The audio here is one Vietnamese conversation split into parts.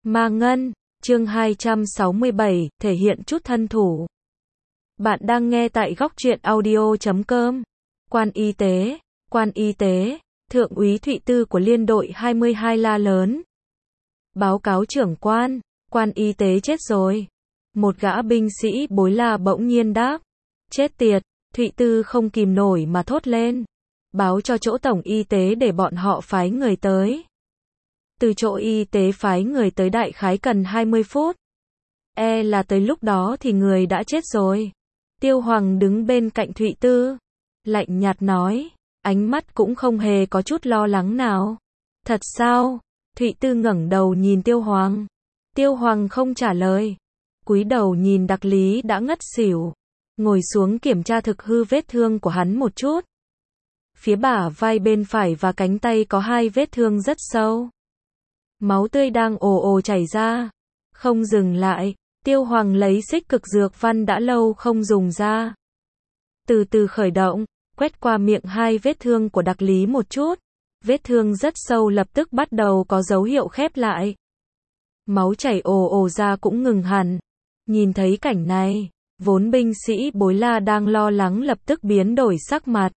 Ma Ngân, chương 267, thể hiện chút thân thủ. Bạn đang nghe tại góc truyện audio.com. Quan y tế, Thượng úy Thụy Tư của liên đội 22 la lớn. Báo cáo trưởng quan y tế chết rồi. Một gã binh sĩ bối la bỗng nhiên đáp. Chết tiệt, Thụy Tư không kìm nổi mà thốt lên. Báo cho chỗ tổng y tế để bọn họ phái người tới. Từ chỗ y tế phái người tới đại khái cần 20 phút. Là tới lúc đó thì người đã chết rồi. Tiêu Hoàng đứng bên cạnh Thụy Tư. Lạnh nhạt nói. Ánh mắt cũng không hề có chút lo lắng nào. Thật sao? Thụy Tư ngẩng đầu nhìn Tiêu Hoàng. Tiêu Hoàng không trả lời. Cúi đầu nhìn Đặc Lý đã ngất xỉu. Ngồi xuống kiểm tra thực hư vết thương của hắn một chút. Phía bả vai bên phải và cánh tay có 2 vết thương rất sâu. Máu tươi đang ồ ồ chảy ra. Không dừng lại, Tiêu Hoàng lấy xích cực dược văn đã lâu không dùng ra. Từ từ khởi động, quét qua miệng 2 vết thương của Đặc Lý một chút. Vết thương rất sâu lập tức bắt đầu có dấu hiệu khép lại. Máu chảy ồ ồ ra cũng ngừng hẳn. Nhìn thấy cảnh này, vốn binh sĩ bối la đang lo lắng lập tức biến đổi sắc mặt.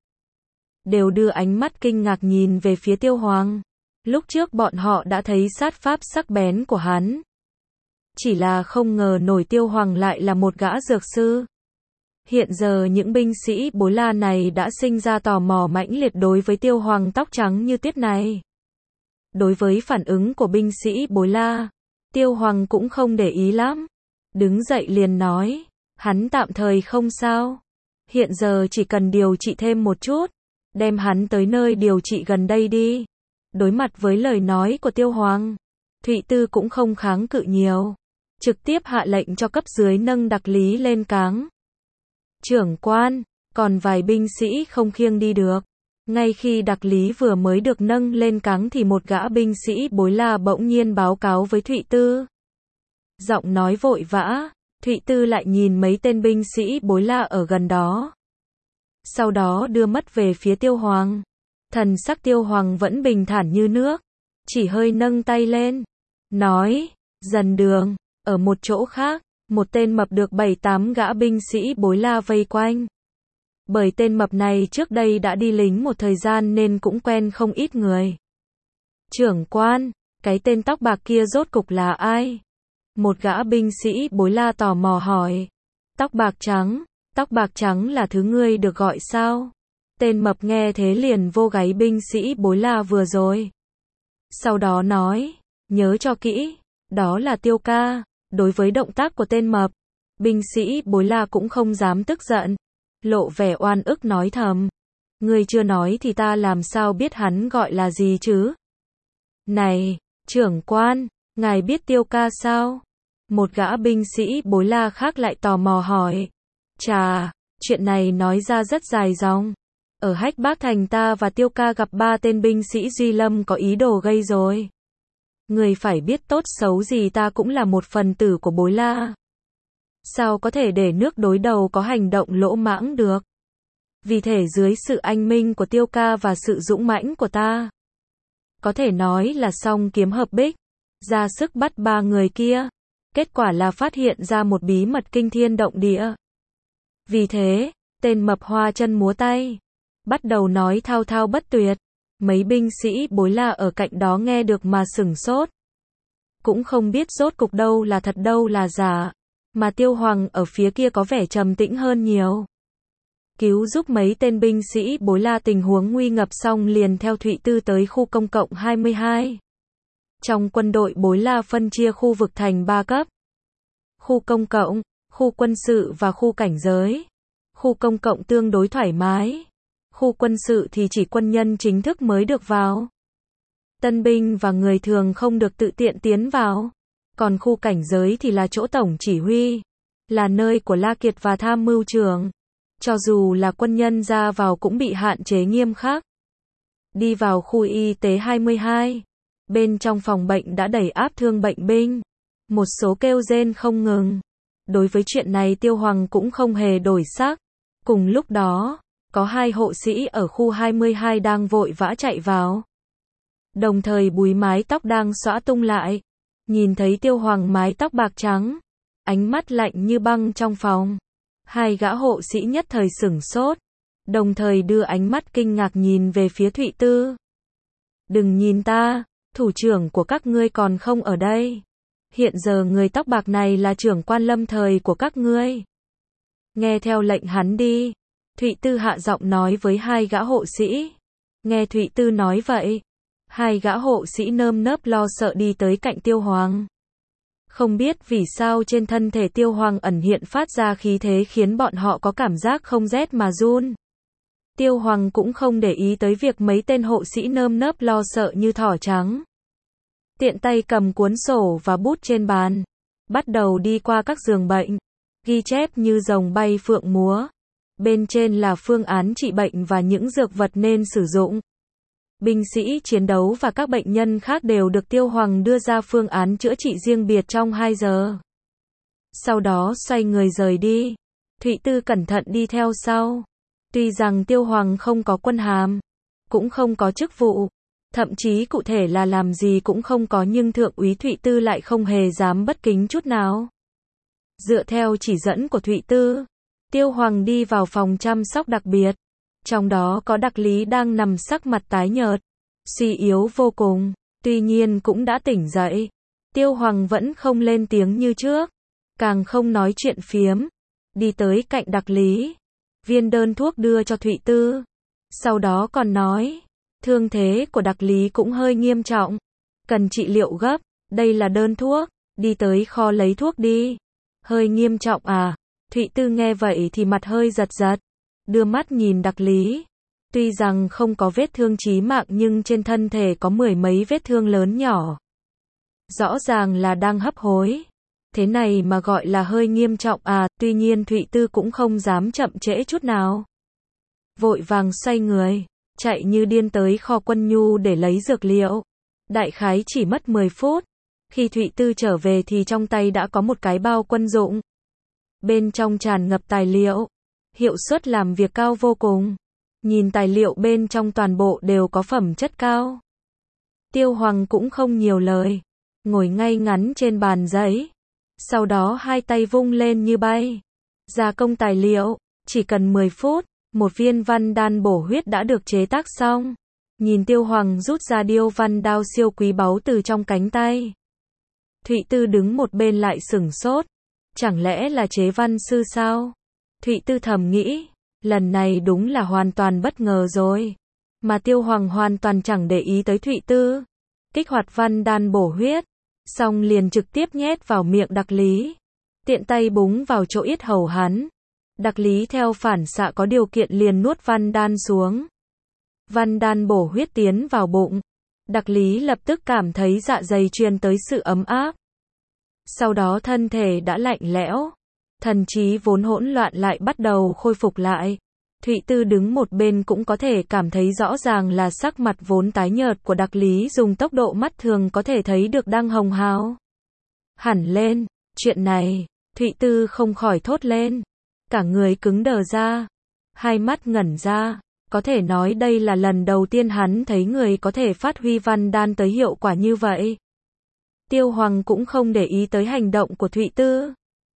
Đều đưa ánh mắt kinh ngạc nhìn về phía Tiêu Hoàng. Lúc trước bọn họ đã thấy sát pháp sắc bén của hắn. Chỉ là không ngờ nổi Tiêu Hoàng lại là một gã dược sư. Hiện giờ những binh sĩ bối la này đã sinh ra tò mò mãnh liệt đối với Tiêu Hoàng tóc trắng như tuyết này. Đối với phản ứng của binh sĩ bối la, Tiêu Hoàng cũng không để ý lắm. Đứng dậy liền nói, hắn tạm thời không sao. Hiện giờ chỉ cần điều trị thêm một chút, đem hắn tới nơi điều trị gần đây đi. Đối mặt với lời nói của Tiêu Hoàng, Thụy Tư cũng không kháng cự nhiều. Trực tiếp hạ lệnh cho cấp dưới nâng Đặc Lý lên cáng. Trưởng quan, còn vài binh sĩ không khiêng đi được. Ngay khi Đặc Lý vừa mới được nâng lên cáng thì một gã binh sĩ bối la bỗng nhiên báo cáo với Thụy Tư. Giọng nói vội vã, Thụy Tư lại nhìn mấy tên binh sĩ bối la ở gần đó. Sau đó đưa mắt về phía Tiêu Hoàng. Thần sắc Tiêu Hoàng vẫn bình thản như nước, chỉ hơi nâng tay lên, nói, dần đường, ở một chỗ khác, một tên mập được 7-8 gã binh sĩ bối la vây quanh. Bởi tên mập này trước đây đã đi lính một thời gian nên cũng quen không ít người. Trưởng quan, cái tên tóc bạc kia rốt cục là ai? Một gã binh sĩ bối la tò mò hỏi. Tóc bạc trắng là thứ ngươi được gọi sao? Tên mập nghe thế liền vô gáy binh sĩ bối la vừa rồi. Sau đó nói, nhớ cho kỹ, đó là Tiêu ca. Đối với động tác của tên mập, binh sĩ bối la cũng không dám tức giận. Lộ vẻ oan ức nói thầm. Ngươi chưa nói thì ta làm sao biết hắn gọi là gì chứ? Này, trưởng quan, ngài biết Tiêu ca sao? Một gã binh sĩ bối la khác lại tò mò hỏi. Chà, chuyện này nói ra rất dài dòng. Ở Hách Bác Thành ta và Tiêu ca gặp 3 tên binh sĩ Duy Lâm có ý đồ gây rồi. Người phải biết tốt xấu gì ta cũng là một phần tử của bối la. Sao có thể để nước đối đầu có hành động lỗ mãng được? Vì thể dưới sự anh minh của Tiêu ca và sự dũng mãnh của ta, có thể nói là song kiếm hợp bích, ra sức bắt 3 người kia. Kết quả là phát hiện ra một bí mật kinh thiên động địa. Vì thế, tên mập hoa chân múa tay, bắt đầu nói thao thao bất tuyệt. Mấy binh sĩ bối la ở cạnh đó nghe được mà sửng sốt. Cũng không biết rốt cục đâu là thật đâu là giả. Mà Tiêu Hoàng ở phía kia có vẻ trầm tĩnh hơn nhiều. Cứu giúp mấy tên binh sĩ bối la tình huống nguy ngập xong liền theo Thụy Tư tới khu công cộng 22. Trong quân đội bối la phân chia khu vực thành 3 cấp. Khu công cộng, khu quân sự và khu cảnh giới. Khu công cộng tương đối thoải mái. Khu quân sự thì chỉ quân nhân chính thức mới được vào. Tân binh và người thường không được tự tiện tiến vào. Còn khu cảnh giới thì là chỗ tổng chỉ huy, là nơi của La Kiệt và tham mưu trưởng. Cho dù là quân nhân ra vào cũng bị hạn chế nghiêm khắc. Đi vào khu y tế 22. Bên trong phòng bệnh đã đầy áp thương bệnh binh. Một số kêu rên không ngừng. Đối với chuyện này Tiêu Hoàng cũng không hề đổi sắc. Cùng lúc đó, có 2 hộ sĩ ở khu 22 đang vội vã chạy vào. Đồng thời búi mái tóc đang xõa tung lại. Nhìn thấy Tiêu Hoàng mái tóc bạc trắng, ánh mắt lạnh như băng trong phòng. Hai gã hộ sĩ nhất thời sửng sốt, đồng thời đưa ánh mắt kinh ngạc nhìn về phía Thụy Tư. Đừng nhìn ta, thủ trưởng của các ngươi còn không ở đây. Hiện giờ người tóc bạc này là trưởng quan lâm thời của các ngươi. Nghe theo lệnh hắn đi. Thụy Tư hạ giọng nói với hai gã hộ sĩ. Nghe Thụy Tư nói vậy, hai gã hộ sĩ nơm nớp lo sợ đi tới cạnh Tiêu Hoàng. Không biết vì sao trên thân thể Tiêu Hoàng ẩn hiện phát ra khí thế khiến bọn họ có cảm giác không rét mà run. Tiêu Hoàng cũng không để ý tới việc mấy tên hộ sĩ nơm nớp lo sợ như thỏ trắng. Tiện tay cầm cuốn sổ và bút trên bàn, bắt đầu đi qua các giường bệnh, ghi chép như rồng bay phượng múa. Bên trên là phương án trị bệnh và những dược vật nên sử dụng. Binh sĩ chiến đấu và các bệnh nhân khác đều được Tiêu Hoàng đưa ra phương án chữa trị riêng biệt trong 2 giờ. Sau đó xoay người rời đi. Thụy Tư cẩn thận đi theo sau. Tuy rằng Tiêu Hoàng không có quân hàm, cũng không có chức vụ, thậm chí cụ thể là làm gì cũng không có, nhưng Thượng úy Thụy Tư lại không hề dám bất kính chút nào. Dựa theo chỉ dẫn của Thụy Tư, Tiêu Hoàng đi vào phòng chăm sóc đặc biệt. Trong đó có Đặc Lý đang nằm sắc mặt tái nhợt, suy yếu vô cùng, tuy nhiên cũng đã tỉnh dậy. Tiêu Hoàng vẫn không lên tiếng như trước, càng không nói chuyện phiếm. Đi tới cạnh Đặc Lý, viên đơn thuốc đưa cho Thụy Tư. Sau đó còn nói, thương thế của Đặc Lý cũng hơi nghiêm trọng, cần trị liệu gấp, đây là đơn thuốc, đi tới kho lấy thuốc đi. Hơi nghiêm trọng à? Thụy Tư nghe vậy thì mặt hơi giật giật, đưa mắt nhìn Đặc Lý. Tuy rằng không có vết thương chí mạng nhưng trên thân thể có 10 mấy vết thương lớn nhỏ. Rõ ràng là đang hấp hối. Thế này mà gọi là hơi nghiêm trọng à? Tuy nhiên Thụy Tư cũng không dám chậm trễ chút nào. Vội vàng xoay người, chạy như điên tới kho quân nhu để lấy dược liệu. Đại khái chỉ mất 10 phút. Khi Thụy Tư trở về thì trong tay đã có một cái bao quân dụng. Bên trong tràn ngập tài liệu, hiệu suất làm việc cao vô cùng. Nhìn tài liệu bên trong toàn bộ đều có phẩm chất cao. Tiêu Hoàng cũng không nhiều lời, ngồi ngay ngắn trên bàn giấy. Sau đó hai tay vung lên như bay. Gia công tài liệu, chỉ cần 10 phút, một viên văn đan bổ huyết đã được chế tác xong. Nhìn Tiêu Hoàng rút ra điêu văn đao siêu quý báu từ trong cánh tay. Thụy Tư đứng một bên lại sửng sốt. Chẳng lẽ là chế văn sư sao? Thụy Tư thầm nghĩ, lần này đúng là hoàn toàn bất ngờ rồi. Mà Tiêu Hoàng hoàn toàn chẳng để ý tới Thụy Tư. Kích hoạt văn đan bổ huyết, xong liền trực tiếp nhét vào miệng Đặc Lý. Tiện tay búng vào chỗ yết hầu hắn. Đặc Lý theo phản xạ có điều kiện liền nuốt văn đan xuống. Văn đan bổ huyết tiến vào bụng. Đặc Lý lập tức cảm thấy dạ dày truyền tới sự ấm áp. Sau đó thân thể đã lạnh lẽo, thần trí vốn hỗn loạn lại bắt đầu khôi phục lại. Thụy Tư đứng một bên cũng có thể cảm thấy rõ ràng là sắc mặt vốn tái nhợt của Đặc Lý dùng tốc độ mắt thường có thể thấy được đang hồng hào hẳn lên. Chuyện này, Thụy Tư không khỏi thốt lên, cả người cứng đờ ra, hai mắt ngẩn ra. Có thể nói đây là lần đầu tiên hắn thấy người có thể phát huy văn đan tới hiệu quả như vậy. Tiêu Hoàng cũng không để ý tới hành động của Thụy Tư.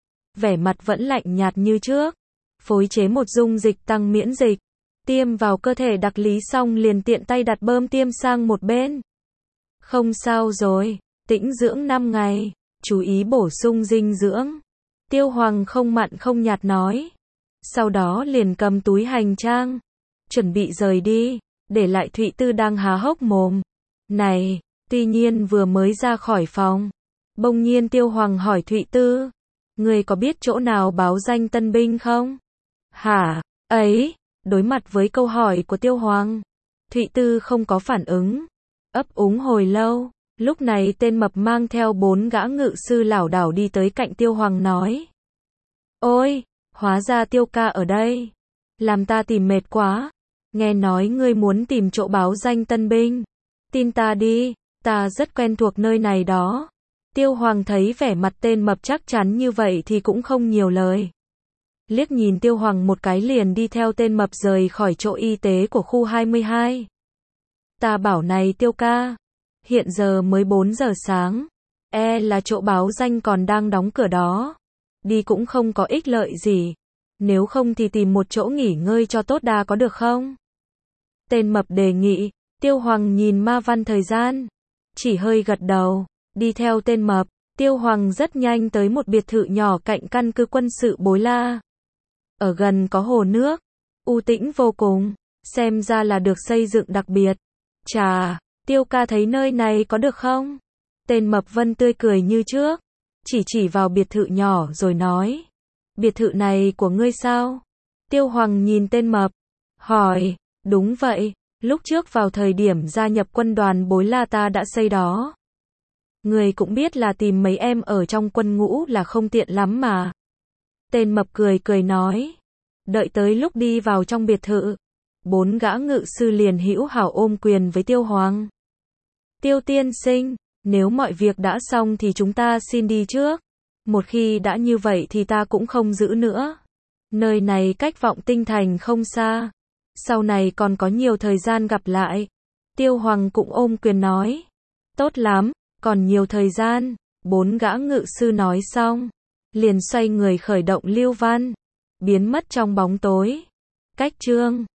Vẻ mặt vẫn lạnh nhạt như trước. Phối chế một dung dịch tăng miễn dịch. Tiêm vào cơ thể Đặc Lý xong liền tiện tay đặt bơm tiêm sang một bên. Không sao rồi, tĩnh dưỡng 5 ngày, chú ý bổ sung dinh dưỡng. Tiêu Hoàng không mặn không nhạt nói. Sau đó liền cầm túi hành trang, chuẩn bị rời đi, để lại Thụy Tư đang há hốc mồm. Này! Tuy nhiên vừa mới ra khỏi phòng, bỗng nhiên Tiêu Hoàng hỏi Thụy Tư, người có biết chỗ nào báo danh tân binh không? Hả? Ấy, đối mặt với câu hỏi của Tiêu Hoàng, Thụy Tư không có phản ứng, ấp úng hồi lâu. Lúc này tên mập mang theo 4 gã ngự sư lảo đảo đi tới cạnh Tiêu Hoàng nói. Ôi, hóa ra Tiêu ca ở đây. Làm ta tìm mệt quá. Nghe nói ngươi muốn tìm chỗ báo danh tân binh. Tin ta đi. Ta rất quen thuộc nơi này đó. Tiêu Hoàng thấy vẻ mặt tên mập chắc chắn như vậy thì cũng không nhiều lời. Liếc nhìn Tiêu Hoàng một cái liền đi theo tên mập rời khỏi chỗ y tế của khu 22. Ta bảo này Tiêu ca, hiện giờ mới 4 giờ sáng. là chỗ báo danh còn đang đóng cửa đó. Đi cũng không có ích lợi gì. Nếu không thì tìm một chỗ nghỉ ngơi cho tốt đã có được không? Tên mập đề nghị. Tiêu Hoàng nhìn ma văn thời gian, chỉ hơi gật đầu. Đi theo tên mập, Tiêu Hoàng rất nhanh tới một biệt thự nhỏ cạnh căn cứ quân sự Bối La. Ở gần có hồ nước, u tĩnh vô cùng, xem ra là được xây dựng đặc biệt. Chà, Tiêu ca thấy nơi này có được không? Tên mập Vân tươi cười như trước, chỉ vào biệt thự nhỏ rồi nói. Biệt thự này của ngươi sao? Tiêu Hoàng nhìn tên mập, hỏi, đúng vậy, lúc trước vào thời điểm gia nhập quân đoàn Bối La ta đã xây đó. Người cũng biết là tìm mấy em ở trong quân ngũ là không tiện lắm mà. Tên mập cười nói. Đợi tới lúc đi vào trong biệt thự, 4 gã ngự sư liền hữu hảo ôm quyền với Tiêu Hoàng. Tiêu tiên sinh, nếu mọi việc đã xong thì chúng ta xin đi trước. Một khi đã như vậy thì ta cũng không giữ nữa. Nơi này cách Vọng Tinh Thành không xa. Sau này còn có nhiều thời gian gặp lại. Tiêu Hoàng cũng ôm quyền nói. Tốt lắm, còn nhiều thời gian. 4 gã ngự sư nói xong, liền xoay người khởi động lưu văn, biến mất trong bóng tối. Cách chương